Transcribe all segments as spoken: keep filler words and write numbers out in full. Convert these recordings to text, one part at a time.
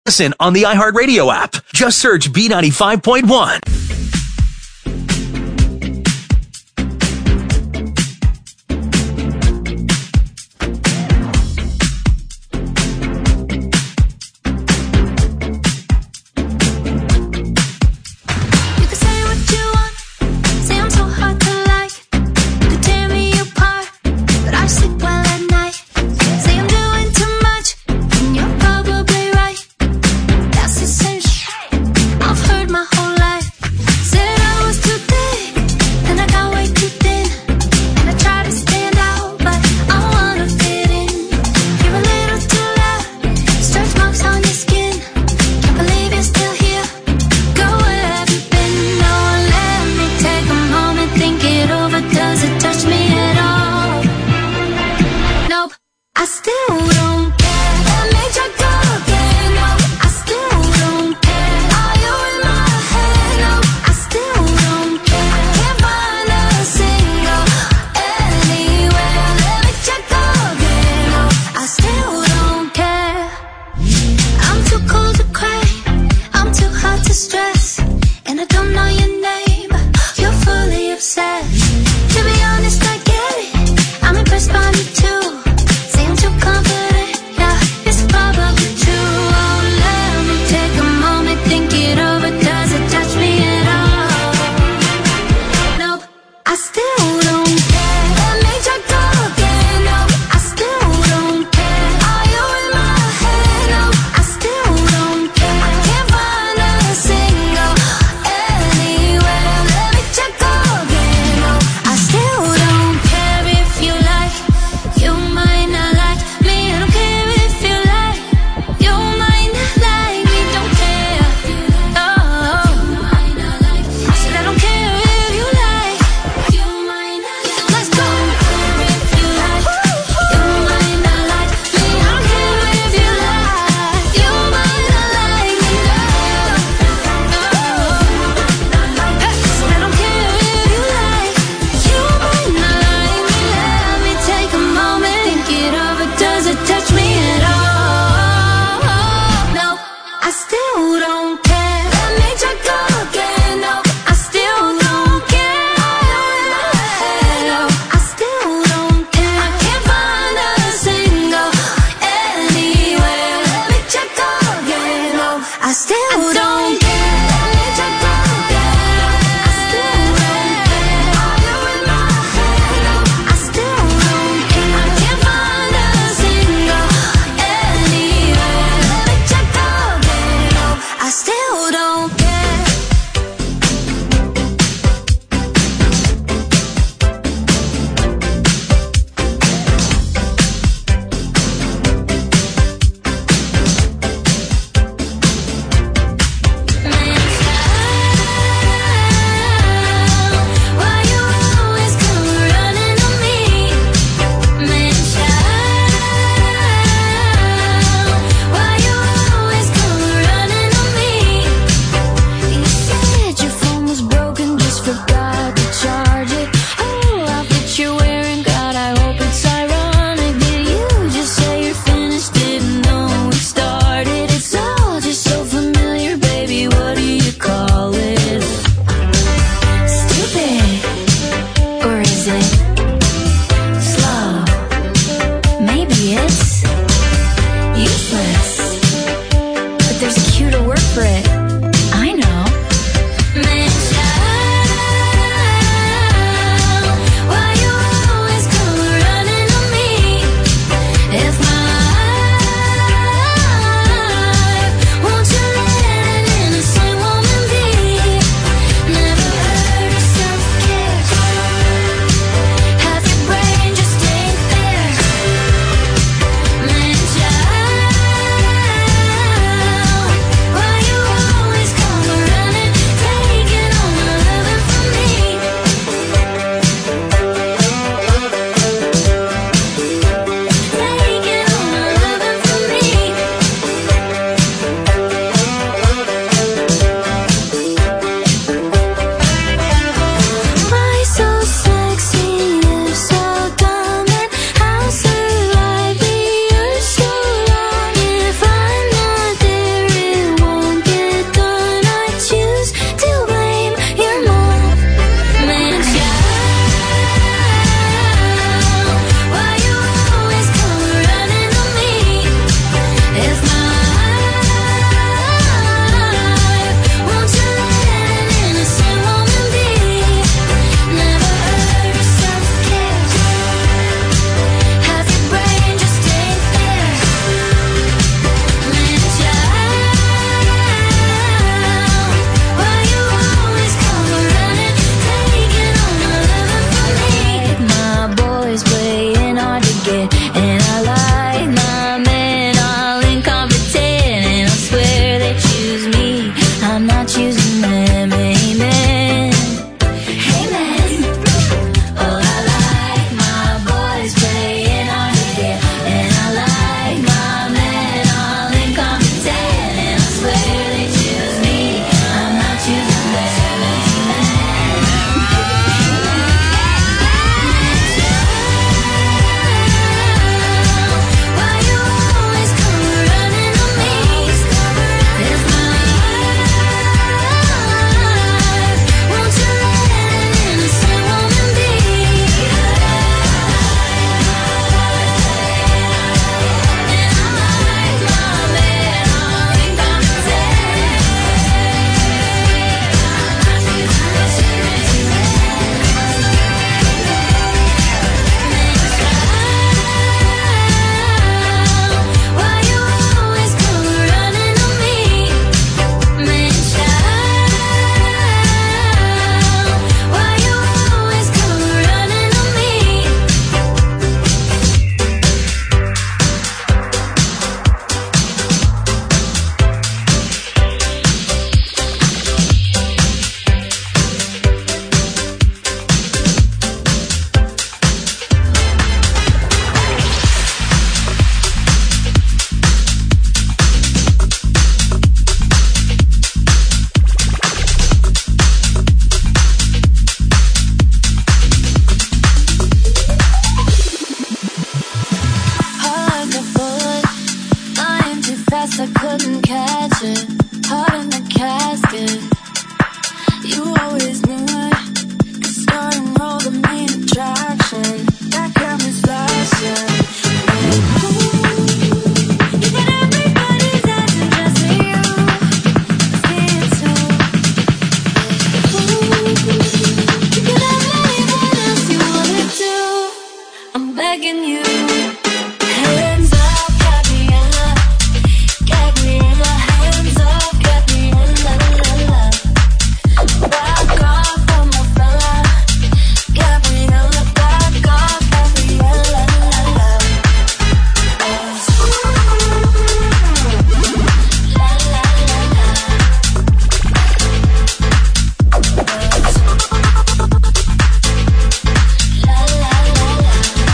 Listen on the iHeartRadio app. Just search B ninety-five point one. Why you catch it, heart in the casket. You always knew it, 'cause starting roll the main attraction. That camera's flashing. You got everybody's acting just for you. See it too. You could have anyone else you wanted to. I'm begging you. Hands up, Gabriella. Gabriella, hands up, Gabriella. Back off from my fella. Gabriella, back off, Gabriella. La la la la. La la la la.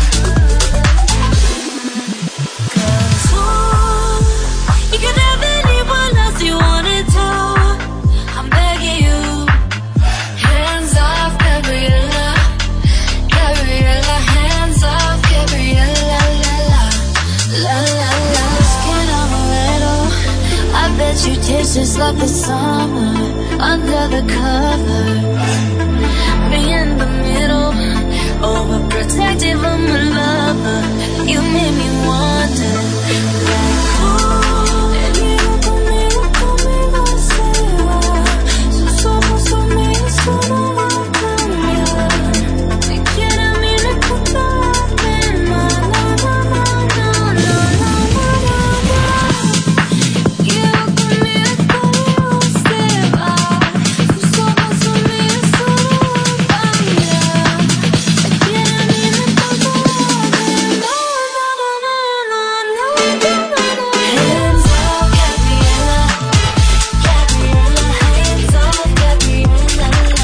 Cause ooh, you could have anyone else you wanted to. I'm begging you. Hands off, Gabriella. Gabriella, hands off, Gabriella. La la la la la. Skin on a little. I bet you taste just like the summer under the covers. Me in the middle, overprotective of my lover. You made me wonder, like, ooh, venido conmigo, conmigo se va. Sus ojos son míos, tú no vas a cambiar. Si quieres a mí me importa la pena. No, no, no, no, no, no, no, no. Venido conmigo, conmigo se va. Sus ojos son míos, tú no vas a cambiar. Si quieres a mí me importa la pena. No, no, no, no, no, no, no, no. Hands up, Gabriella. Gabriella, hands up, Gabriella.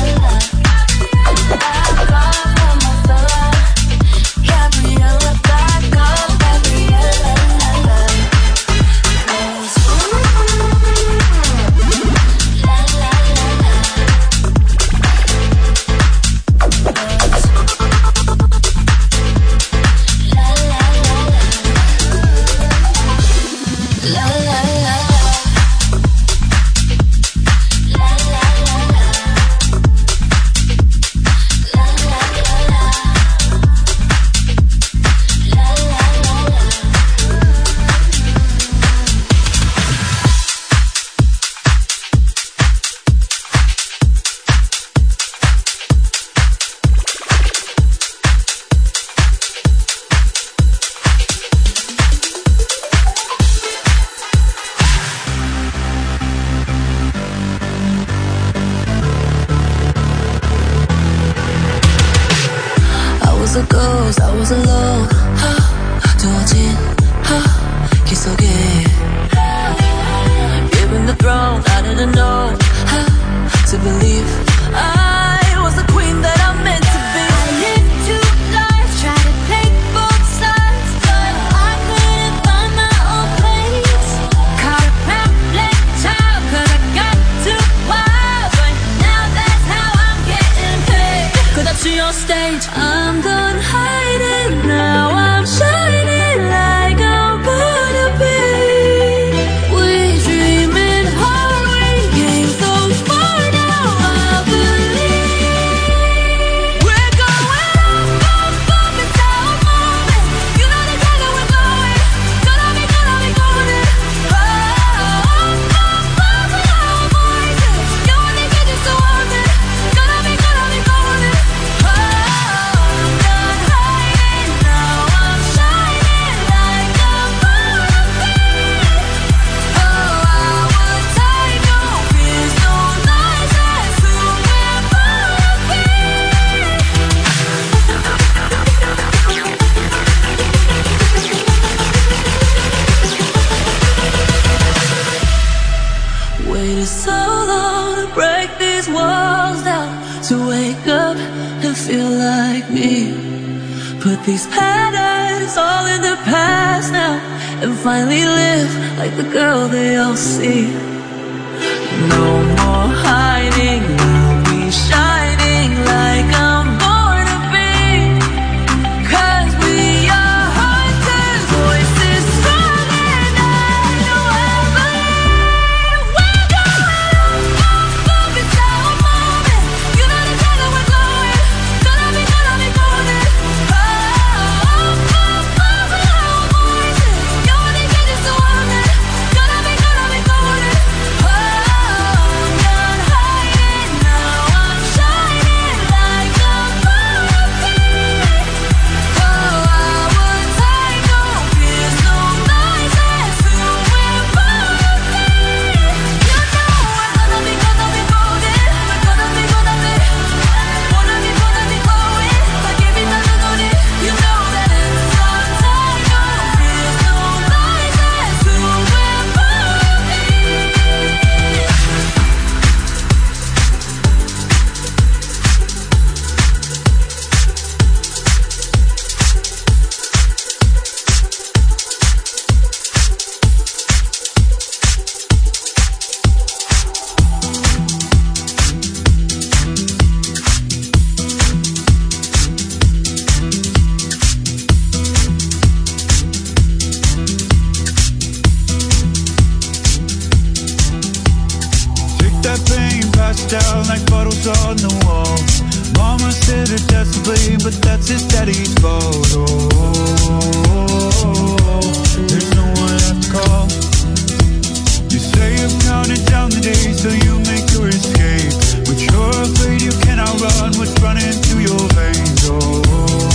Back off from my fella. Gabriella, back off, Gabriella. Cause ooh, la la la la. La la la la. La la la la. La la la la. La la la la. La la la la. I was a ghost, I was alone. 두어진 기 속에 given the throne, I didn't know to believe I was the queen that I meant to be. I lived two lives, tried to play both sides, but I couldn't find my own place. Caught a pamphlet child, 'cause I got too wild, but now that's how I'm getting paid. 끝없이 on stage, I'm done hiding, now I'm shining like I'm gonna be. We dreaming hard, we came so far, now I believe. We're going off, off, off, it's our moment. You know the kind that we're going. Gonna be, gonna be going in. Oh, off, off, off with our voices. You only get used to want it. Gonna be, gonna be going in. Oh, I'm done hiding, now I'm shining like I'm gonna be. Oh, our time, no fears, no lies, that's who we're gonna be. Waited so long to break these walls down, to wake up and feel like me. Put these patterns all in the past now, and finally live like the girl they all see. No more hiding, I'll be shining like I'm born to be. 'Cause we are hunters, voices strong, and I know I believe. that pain passed down like photos on the wall. Mama said her dad's to blame, but that's his daddy's fault. Oh, there's no one left to call. You say you've counted down the days till you make your escape, but you're afraid you cannot run what's running through your veins. Oh,